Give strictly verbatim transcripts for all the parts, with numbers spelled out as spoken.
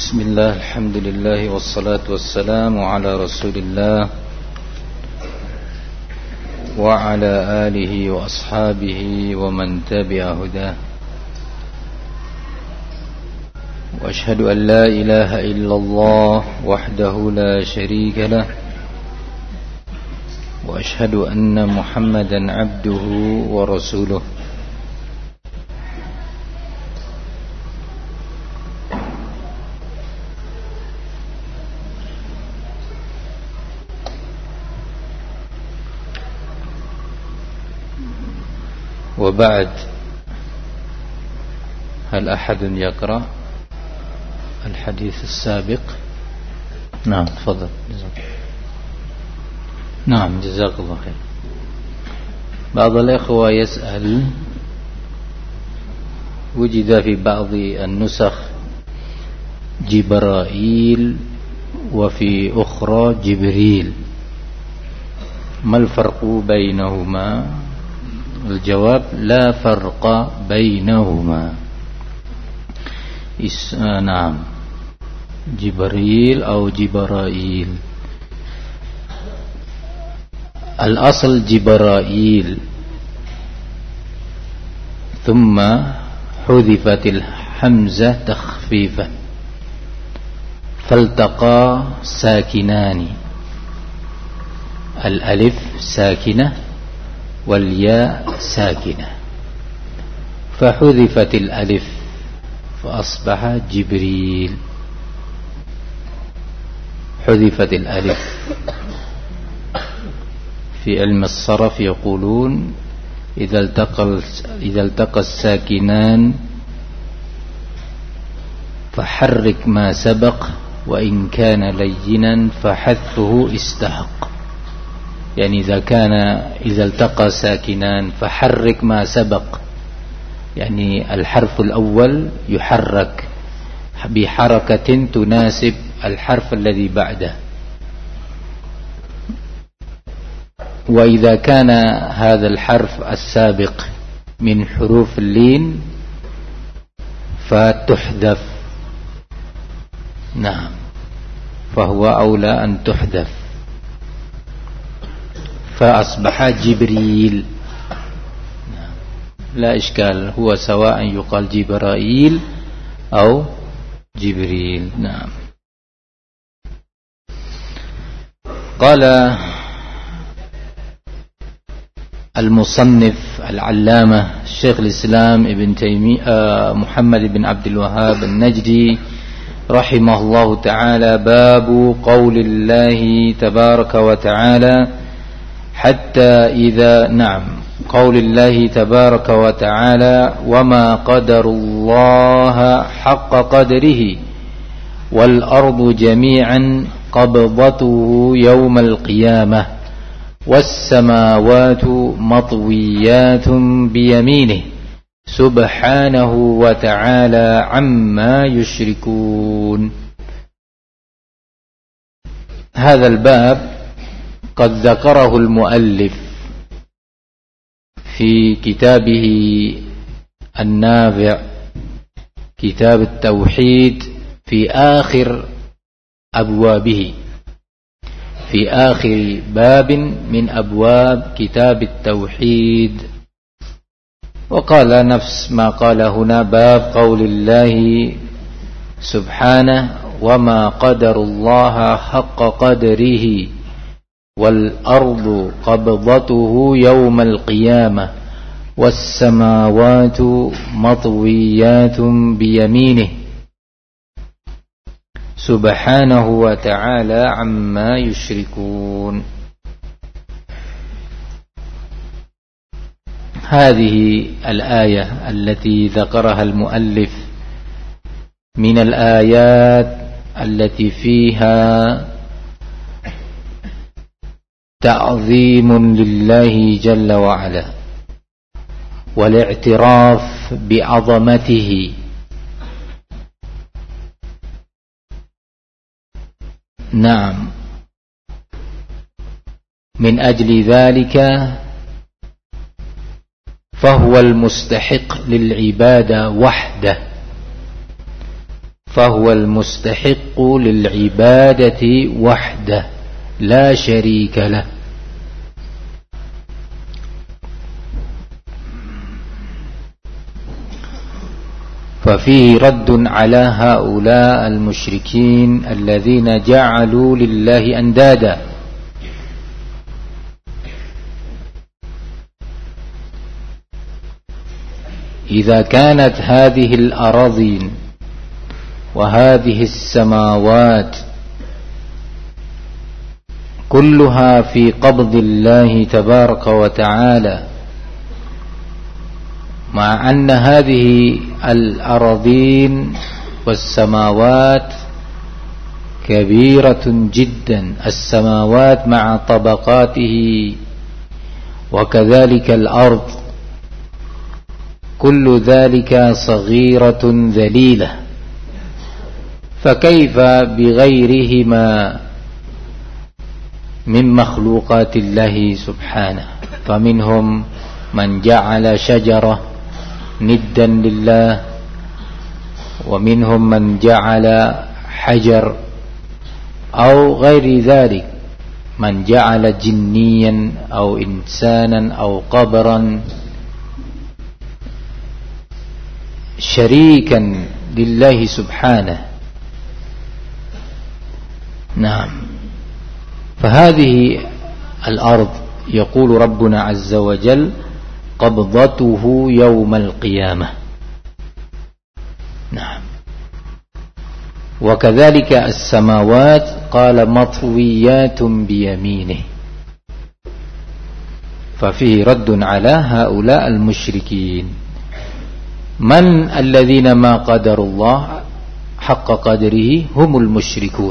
بسم الله الحمد لله والصلاة والسلام على رسول الله وعلى آله وأصحابه ومن تبع هداه وأشهد أن لا إله إلا الله وحده لا شريك له وأشهد أن محمدا عبده ورسوله وبعد، هل أحد يقرأ الحديث السابق؟ نعم تفضل. نعم جزاك الله خير. بعض الإخوة يسأل، وجد في بعض النسخ جبرائيل وفي أخرى جبريل، ما الفرق بينهما؟ الجواب لا فرق بينهما. نعم جبريل أو جبرائيل. الأصل جبرائيل ثم حذفت الحمزة تخفيفا فالتقى ساكنان، الألف ساكنة والياء ساكنة، فحذفت الألف فأصبح جبريل. حذفت الألف. في علم الصرف يقولون إذا التقى إذا التقى الساكنان فحرك ما سبق وإن كان لينا فحذفه استحق. يعني إذا كان إذا التقى ساكنان فحرك ما سبق، يعني الحرف الأول يحرك بحركة تناسب الحرف الذي بعده. وإذا كان هذا الحرف السابق من حروف اللين فتحذف. نعم، فهو أولى أن تحذف، فأصبح جبريل. لا إشكال، هو سواء يقال جبرائيل أو جبريل. نعم. قال المصنف العلامة الشيخ الإسلام ابن تيمية محمد بن عبد الوهاب النجدي رحمه الله تعالى: باب قول الله تبارك وتعالى حتى إذا نعم قول الله تبارك وتعالى: وما قدر الله حق قدره والأرض جميعا قبضته يوم القيامة والسماوات مطويات بيمينه سبحانه وتعالى عما يشركون. هذا الباب قد ذكره المؤلف في كتابه النافع كتاب التوحيد في آخر أبوابه، في آخر باب من أبواب كتاب التوحيد، وقال نفس ما قال هنا: باب قول الله سبحانه وما قدر الله حق قدره والأرض قبضته يوم القيامة والسماوات مطويات بيمينه سبحانه وتعالى عما يشركون. هذه الآية التي ذكرها المؤلف من الآيات التي فيها تعظيم لله جل وعلا والاعتراف بعظمته، نعم، من أجل ذلك فهو المستحق للعبادة وحده، فهو المستحق للعبادة وحده لا شريك له. ففيه رد على هؤلاء المشركين الذين جعلوا لله أندادا. إذا كانت هذه الأراضين وهذه السماوات كلها في قبض الله تبارك وتعالى، مع أن هذه الأراضين والسماوات كبيرة جدا، السماوات مع طبقاته وكذلك الأرض، كل ذلك صغيرة ذليلة، فكيف بغيرهما من مخلوقات الله سبحانه؟ فمنهم من جعل شجرة ندا لله، ومنهم من جعل حجر أو غير ذلك، من جعل جنيا أو إنسانا أو قبرا شريكا لله سبحانه. نعم. فهذه الأرض يقول ربنا عز وجل قبضته يوم القيامة. نعم. وكذلك السماوات قال مطويات بيمينه. ففيه رد على هؤلاء المشركين. من الذين ما قدروا الله حق قدره؟ هم المشركون.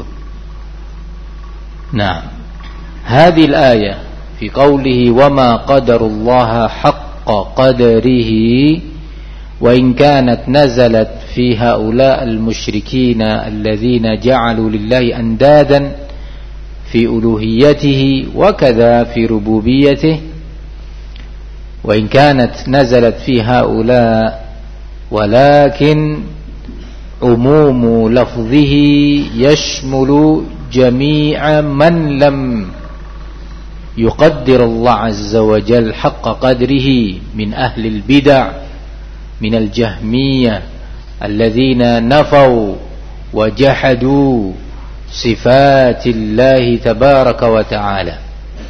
نعم. هذه الآية في قوله وما قدر الله حق قدره، وإن كانت نزلت في هؤلاء المشركين الذين جعلوا لله أندادا في ألوهيته وكذا في ربوبيته، وإن كانت نزلت في هؤلاء، ولكن عموم لفظه يشمل جميع من لم يقدر الله عز وجل حق قدره من أهل البدع، من الجهمية الذين نفوا وجحدوا صفات الله تبارك وتعالى،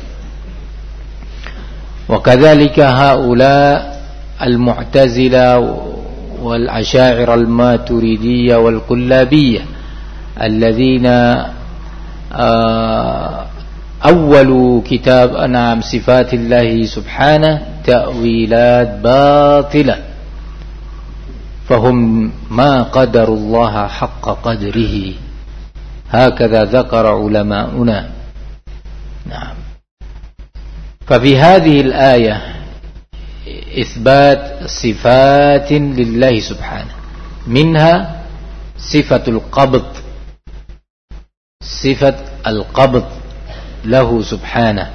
وكذلك هؤلاء المعتزلة والأشاعرة الماتريدية والكلابية الذين أول كتاب أنعم صفات الله سبحانه تأويلات باطلة، فهم ما قدروا الله حق قدره، هكذا ذكر علماؤنا. نعم. ففي هذه الآية إثبات صفات لله سبحانه، منها صفة القبض، صفة القبض له سبحانه،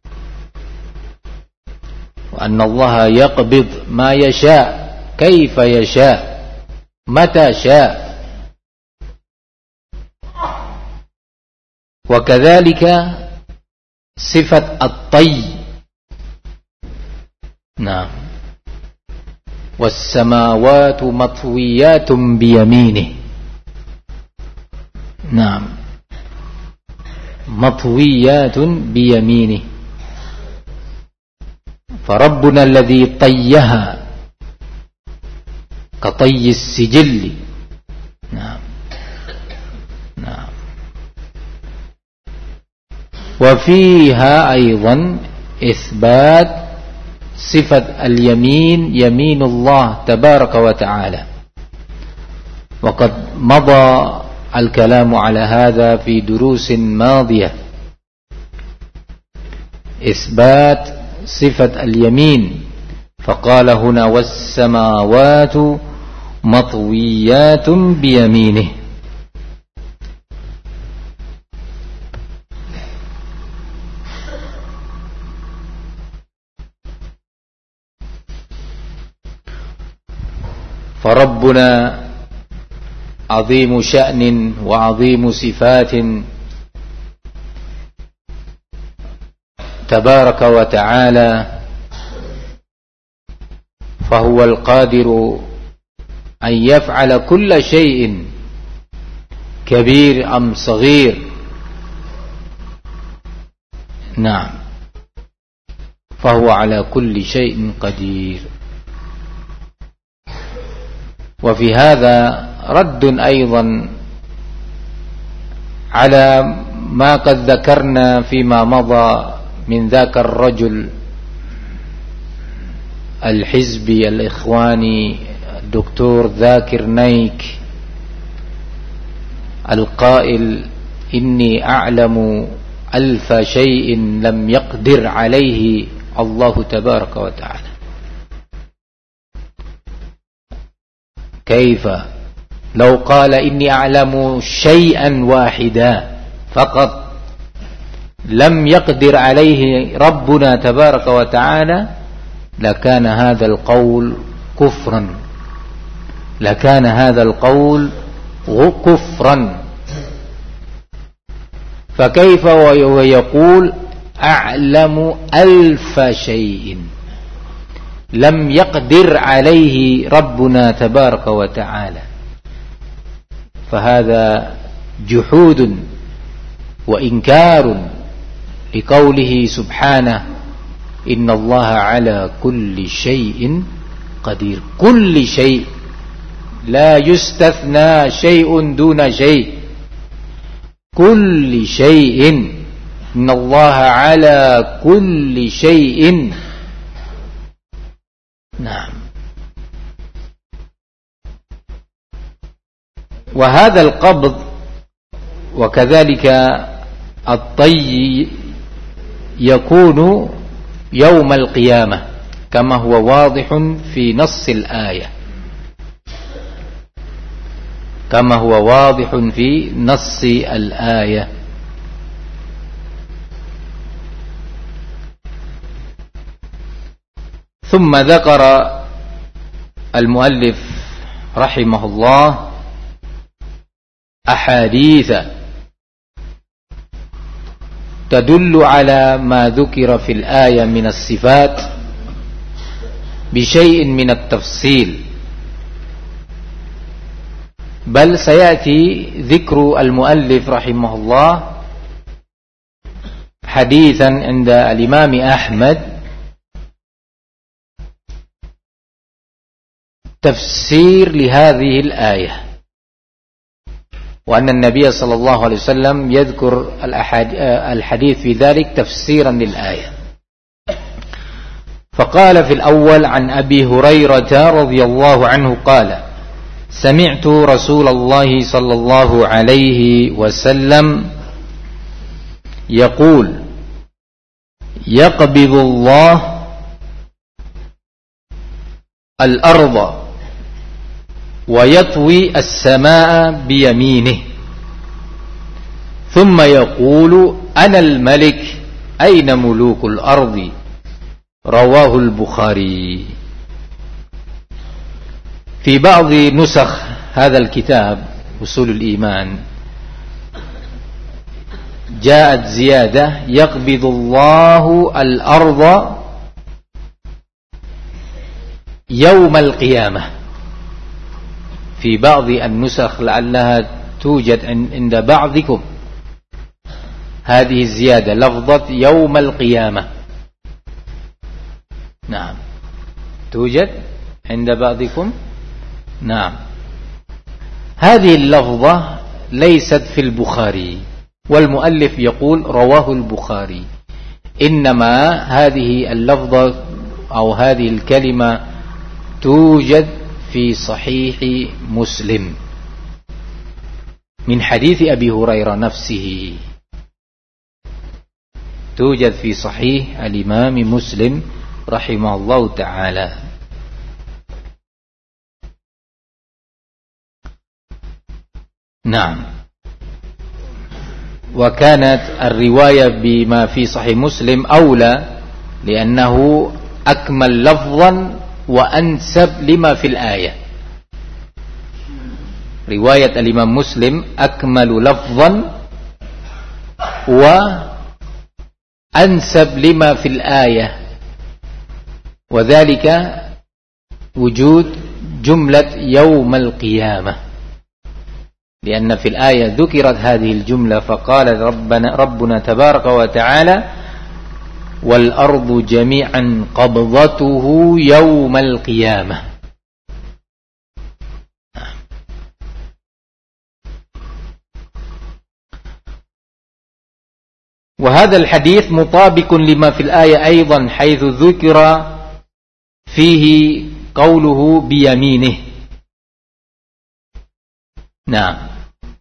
وأن الله يقبض ما يشاء كيف يشاء متى شاء. وكذلك صفة الطي. نعم. والسماوات مطويات بيمينه. نعم. مطويات بيمينه. فربنا الذي طيها كطي السجل. نعم. نعم. وفيها أيضا إثبات صفة اليمين، يمين الله تبارك وتعالى، وقد مضى الكلام على هذا في دروس ماضية. إثبات صفة اليمين، فقال هنا والسماوات مطويات بيمينه. فربنا عظيم شأن وعظيم صفات تبارك وتعالى، فهو القادر أن يفعل كل شيء كبير أم صغير. نعم، فهو على كل شيء قدير. وفي هذا رد أيضا على ما قد ذكرنا فيما مضى من ذاك الرجل الحزبي الإخواني الدكتور ذاكر نايك القائل: إني أعلم ألف شيء لم يقدر عليه الله تبارك وتعالى. كيف لو قال إني أعلم شيئا واحدا فقط لم يقدر عليه ربنا تبارك وتعالى، لكان هذا القول كفرا، لكان هذا القول كفرا. فكيف ويقول أعلم ألف شيء لم يقدر عليه ربنا تبارك وتعالى؟ فهذا جحود وإنكار لقوله سبحانه: إن الله على كل شيء قدير. كل شيء، لا يستثنى شيء دون شيء، كل شيء. إن الله على كل شيء. نعم. وهذا القبض وكذلك الطي يكون يوم القيامة كما هو واضح في نص الآية، كما هو واضح في نص الآية. ثم ذكر المؤلف رحمه الله أحاديث تدل على ما ذكر في الآية من الصفات بشيء من التفصيل، بل سيأتي ذكر المؤلف رحمه الله حديثا عند الإمام أحمد تفسير لهذه الآية، وأن النبي صلى الله عليه وسلم يذكر الحديث في ذلك تفسيرا للآية. فقال في الأول عن أبي هريرة رضي الله عنه قال: سمعت رسول الله صلى الله عليه وسلم يقول: يقبض الله الأرض ويطوي السماء بيمينه ثم يقول: أنا الملك أين ملوك الأرض؟ رواه البخاري. في بعض نسخ هذا الكتاب أصول الإيمان جاءت زيادة: يقبض الله الأرض يوم القيامة. في بعض النسخ لعلها توجد عند بعضكم هذه الزيادة لفظة يوم القيامة. نعم، توجد عند بعضكم. نعم، هذه اللفظة ليست في البخاري، والمؤلف يقول رواه البخاري، إنما هذه اللفظة أو هذه الكلمة توجد في صحيح مسلم من حديث أبي هريرة نفسه، توجد في صحيح الإمام مسلم رحمه الله تعالى. نعم. وكانت الرواية بما في صحيح مسلم أولى لأنه أكمل لفظا وأنسب لما في الآية، riwayat al-Imam Muslim, akmalu lafzan wa ansab lima fil ayah, wa dhalika wujud jumlat yawmal qiyamah. لأن في الآية ذكرت هذه الجملة فقال ربنا, ربنا تبارك وتعالى والأرض جميعا قبضته يوم القيامة. وهذا الحديث مطابق لما في الآية أيضا حيث ذكر فيه قوله بيمينه. نعم.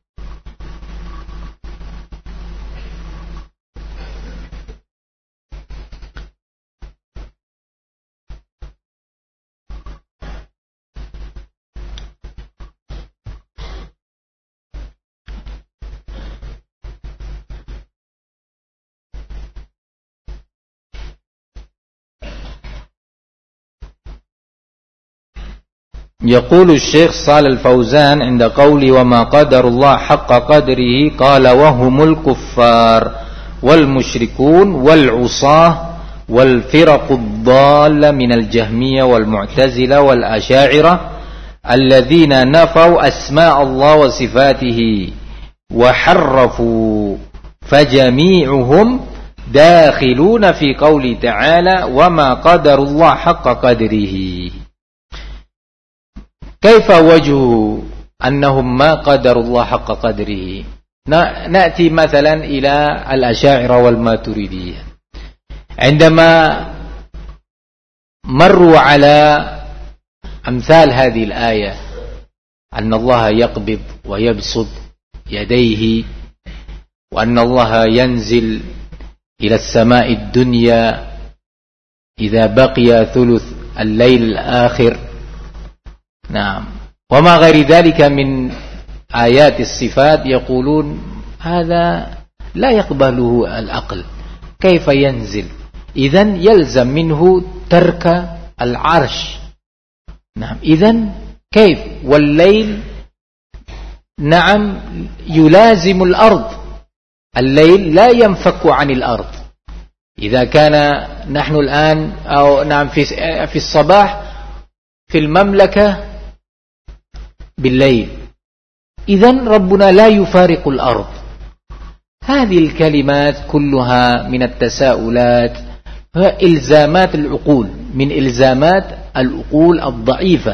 يقول الشيخ صالح الفوزان عند قوله وما قدر الله حق قدره قال وهم الكفار والمشركون والعصاة والفرق الضالة من الجهمية والمعتزلة والأشاعرة الذين نفوا أسماء الله وصفاته وحرفوا فجميعهم داخلون في قوله تعالى وما قدر الله حق قدره. كيف وجه أنهم ما قدروا الله حق قدره؟ نأتي مثلا إلى الأشاعرة والماتريدية عندما مروا على أمثال هذه الآية أن الله يقبض ويبسط يديه وأن الله ينزل إلى السماء الدنيا إذا بقي ثلث الليل الآخر، نعم، وما غير ذلك من آيات الصفات، يقولون هذا لا يقبله العقل، كيف ينزل؟ إذن يلزم منه ترك العرش. نعم، إذن كيف؟ والليل نعم يلازم الأرض، الليل لا ينفك عن الأرض. إذا كان نحن الآن أو نعم في في الصباح في المملكة بالليل، إذن ربنا لا يفارق الأرض. هذه الكلمات كلها من التساؤلات، إلزامات العقول، من إلزامات العقول الضعيفة،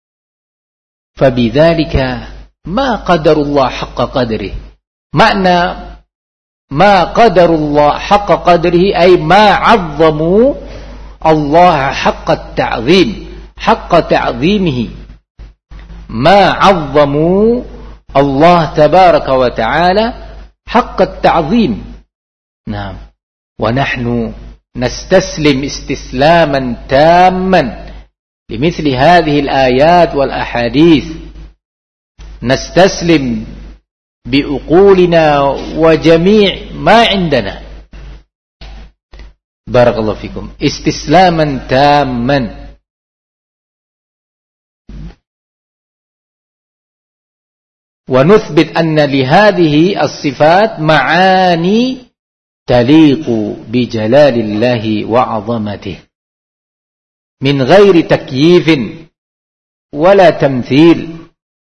فبذلك ما قدر الله حق قدره. معنى ما قدر الله حق قدره أي ما عظموا الله حق التعظيم، حق تعظيمه، ما عظموا الله تبارك وتعالى حق التعظيم. نعم، ونحن نستسلم استسلاما تاما لمثل هذه الآيات والأحاديث، نستسلم بعقولنا وجميع ما عندنا، بارك الله فيكم، استسلاما تاما. ونثبت أن لهذه الصفات معاني تليق بجلال الله وعظمته من غير تكييف ولا تمثيل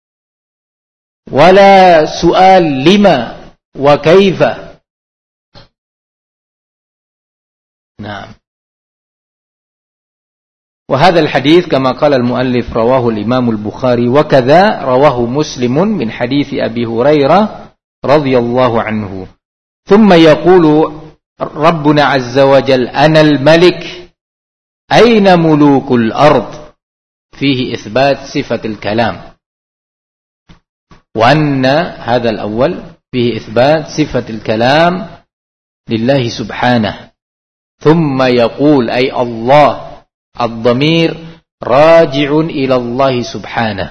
ولا سؤال لما وكيف. نعم. وهذا الحديث كما قال المؤلف رواه الإمام البخاري وكذا رواه مسلم من حديث أبي هريرة رضي الله عنه. ثم يقول ربنا عز وجل أنا الملك أين ملوك الأرض، فيه إثبات صفة الكلام، وأن هذا الأول فيه إثبات صفة الكلام لله سبحانه. ثم يقول أي الله، الضمير راجع إلى الله سبحانه.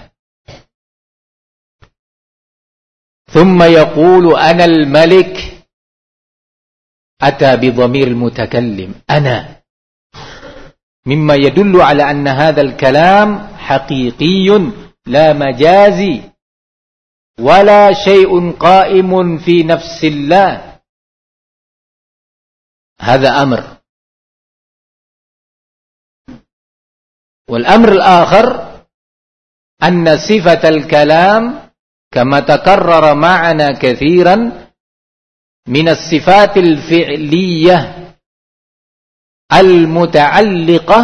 ثم يقول أنا الملك، أتى بضمير المتكلم أنا، مما يدل على أن هذا الكلام حقيقي لا مجازي، ولا شيء قائم في نفس الله. هذا أمر. والأمر الآخر أن صفة الكلام كما تكرر معنا كثيرا من الصفات الفعلية المتعلقة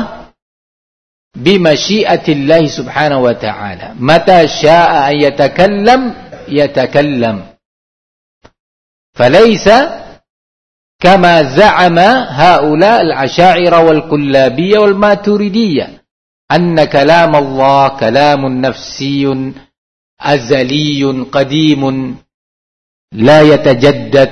بمشيئة الله سبحانه وتعالى، متى شاء أن يتكلم يتكلم، فليس كما زعم هؤلاء الأشاعرة والكلابية والماتريدية أن كلام الله كلام نفسي أزلي قديم لا يتجدد.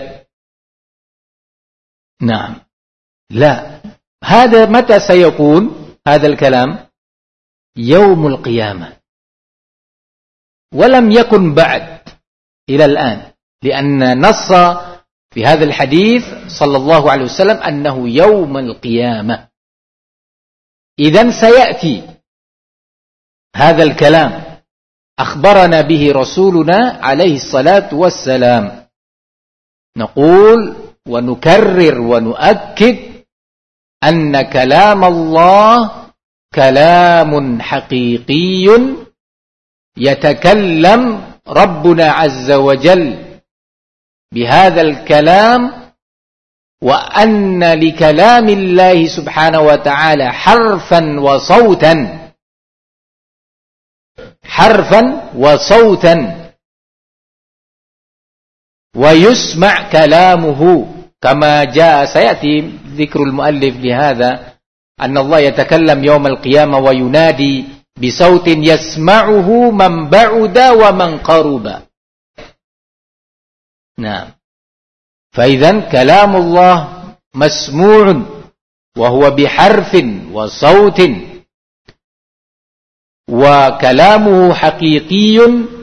نعم، لا، هذا متى سيكون هذا الكلام؟ يوم القيامة، ولم يكن بعد إلى الآن، لأن نص في هذا الحديث صلى الله عليه وسلم أنه يوم القيامة. إذن سيأتي هذا الكلام أخبرنا به رسولنا عليه الصلاة والسلام. نقول ونكرر ونؤكد أن كلام الله كلام حقيقي يتكلم ربنا عز وجل بهذا الكلام، وأن لكلام الله سبحانه وتعالى حرفا وصوتا حرفا وصوتا ويسمع كلامه كما جاء. سيأتي ذكر المؤلف لهذا أن الله يتكلم يوم القيامة وينادي بصوت يسمعه من بعد ومن قرب. نعم، فإذا كلام الله مسموع وهو بحرف وصوت، وكلامه حقيقي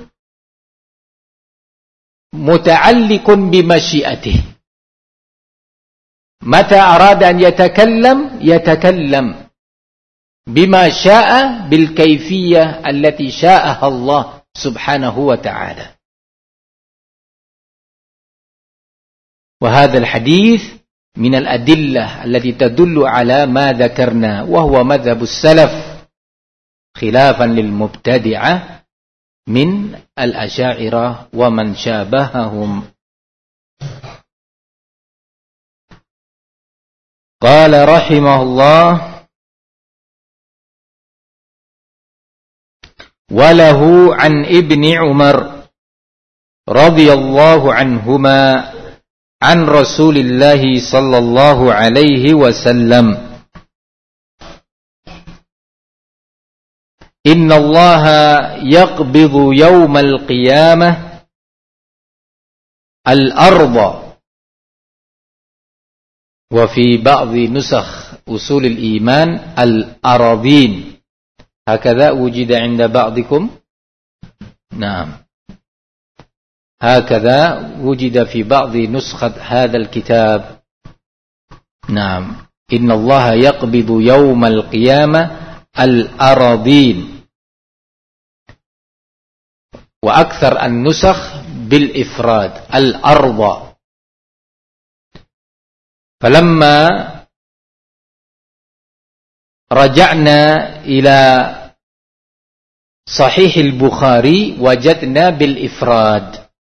متعلق بمشيئته، متى أراد أن يتكلم يتكلم بما شاء بالكيفية التي شاءها الله سبحانه وتعالى. وهذا الحديث من الأدلة التي تدل على ما ذكرنا، وهو مذهب السلف خلافا للمبتدعة من الأشاعرة ومن شابههم. قال رحمه الله: وله عن ابن عمر رضي الله عنهما عن رسول الله صلى الله عليه وسلم: إن الله يقبض يوم القيامة الأرض. وفي بعض نسخ أصول الإيمان الأراضين، هكذا وجد عند بعضكم؟ نعم، هكذا وجد في بعض نسخة هذا الكتاب. نعم، إن الله يقبض يوم القيامة الأراضين، وأكثر النسخ بالإفراد الأرض. فلما رجعنا إلى صحيح البخاري وجدنا بالإفراد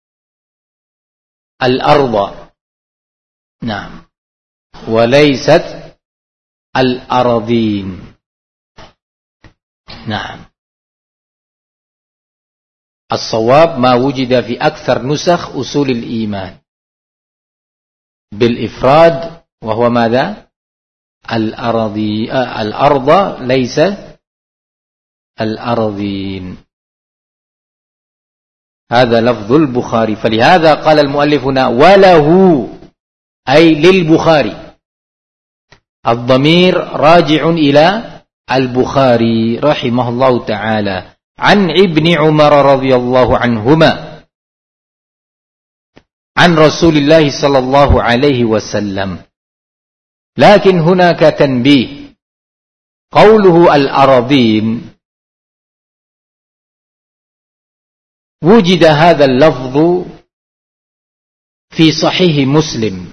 الأرض. نعم، وليست الأراضين. نعم، الصواب ما وجد في أكثر نسخ أصول الإيمان بالإفراد، وهو ماذا؟ الأراضي، آه الأرض، ليس الأراضين. هذا لفظ البخاري، فلهذا قال المؤلف هنا وله، أي للبخاري، الضمير راجع إلى البخاري رحمه الله تعالى، عن ابن عمر رضي الله عنهما عن رسول الله صلى الله عليه وسلم. لكن هناك تنبيه، قوله الأراضين wujid hadzal lafdhu fi sahih Muslim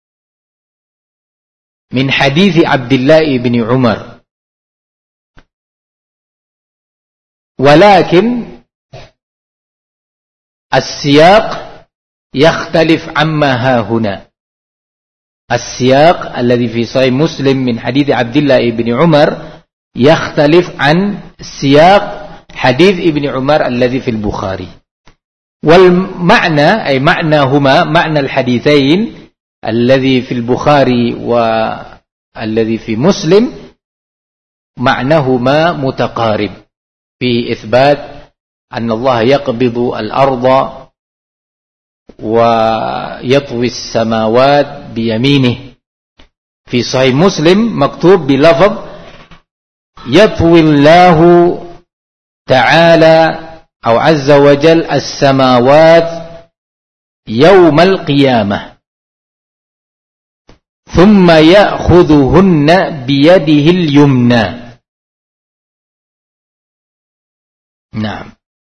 min hadits Abdullah bin Umar, walakin as-siyaq yakhtalif amma hahuna. As-siyaq alladhi fi sahih Muslim min hadits Abdullah bin Umar yakhtalif an siyaq hadits Ibn Umar alladhi fil Bukhari. Wal ma'na ay ma'nahuma ma'na al-haditsain alladhi fil Bukhari wa alladhi fi Muslim ma'nahuma mutaqarib fi itsbat anna Allah yaqbidu al-ardha wa yatwi as-samawat bi yaminihi. Fi sahih Muslim maktub bi lafz yatwi Allahu ta'ala أو عز وجل السماوات يوم القيامة ثم يأخذهن بيده اليمنى. نعم،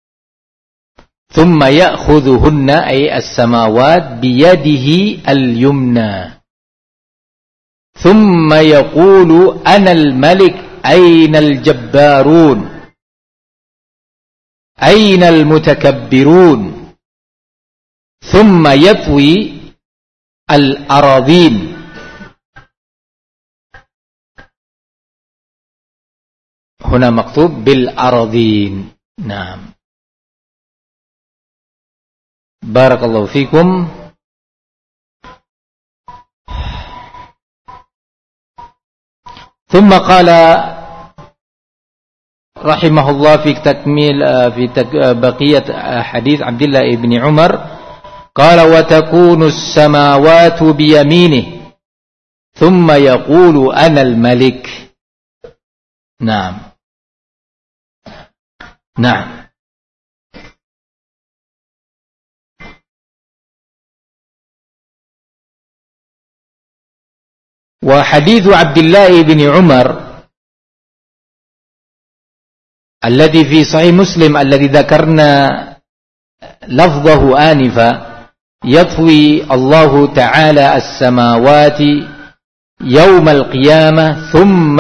ثم يأخذهن أي السماوات بيده اليمنى ثم يقول أنا الملك أين الجبارون أين المتكبرون ثم يطوي الأراضين. هنا مكتوب بالأراضين. نعم، بارك الله فيكم. ثم قال رحمه الله في تكميل في بقية حديث عبد الله بن عمر قال وتكون السماوات بيمينه ثم يقول أنا الملك. نعم نعم. وحديث عبد الله بن عمر الذي في صحيح مسلم الذي ذكرنا لفظه آنفا يطوي الله تعالى السماوات يوم القيامة ثم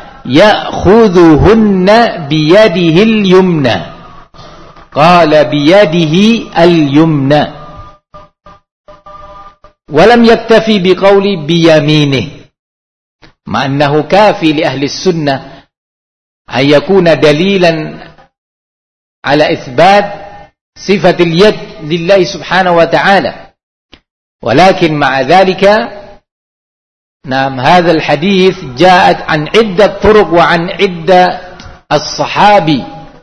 يأخذهن بيده اليمنى. قال بيده اليمنى ولم يكتفي بقول بيمينه، مع أنه كافي لأهل السنة أن يكون دليلا على إثبات صفة اليد لله سبحانه وتعالى، ولكن مع ذلك نعم هذا الحديث جاءت عن عدة طرق وعن عدة الصحابي.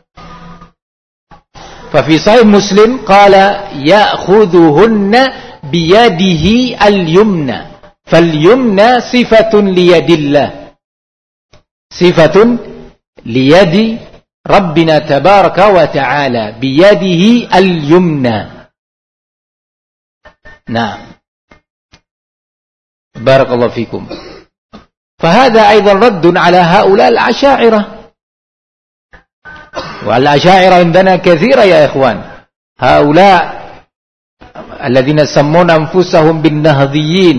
ففي صحيح مسلم قال يأخذهن بيده اليمنى، فاليمنى صفة ليد الله، صفة ليد ربنا تبارك وتعالى بيده اليمنى. نعم، بارك الله فيكم. فهذا أيضا رد على هؤلاء الأشاعرة، والأشاعرة عندنا كثيرة يا إخوان، هؤلاء الذين يسمون أنفسهم بالنهضيين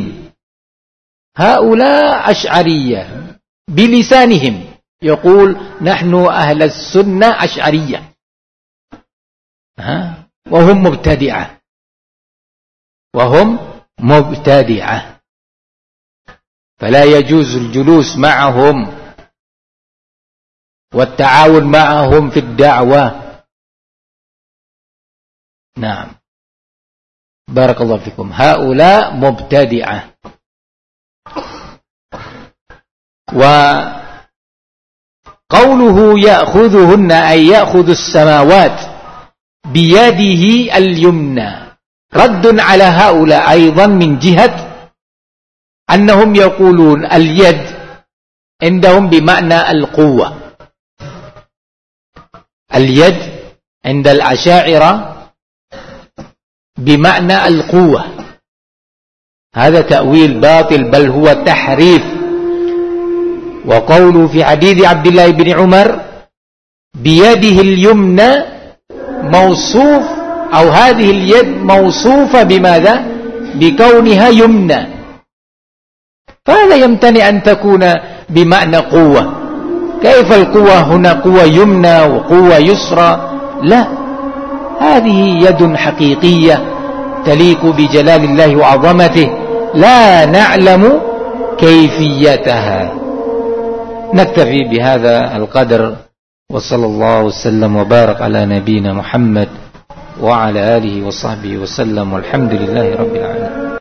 هؤلاء أشعرية بلسانهم، يقول نحن أهل السنة أشعرية، ها؟ وهم مبتدعة، وهم مبتدعة، فلا يجوز الجلوس معهم والتعاون معهم في الدعوة. نعم، بارك الله فيكم. هؤلاء مبتدعة. وقوله يأخذهن أي يأخذ السماوات بيده اليمنى رد على هؤلاء أيضا من جهة أنهم يقولون اليد عندهم بمعنى القوة. اليد عند الأشاعرة بمعنى القوة. هذا تأويل باطل، بل هو تحريف. وقوله في حديث عبد الله بن عمر بيده اليمنى موصوف أو هذه اليد موصوفة بماذا؟ بكونها يمنى، فهذا يمتنع أن تكون بمعنى قوة. كيف القوة هنا؟ قوة يمنى وقوة يسرى؟ لا، هذه يد حقيقية تليق بجلال الله وعظمته، لا نعلم كيفيتها. نكتفي بهذا القدر، وصلى الله وسلم وبارك على نبينا محمد وعلى آله وصحبه وسلم، والحمد لله رب العالمين.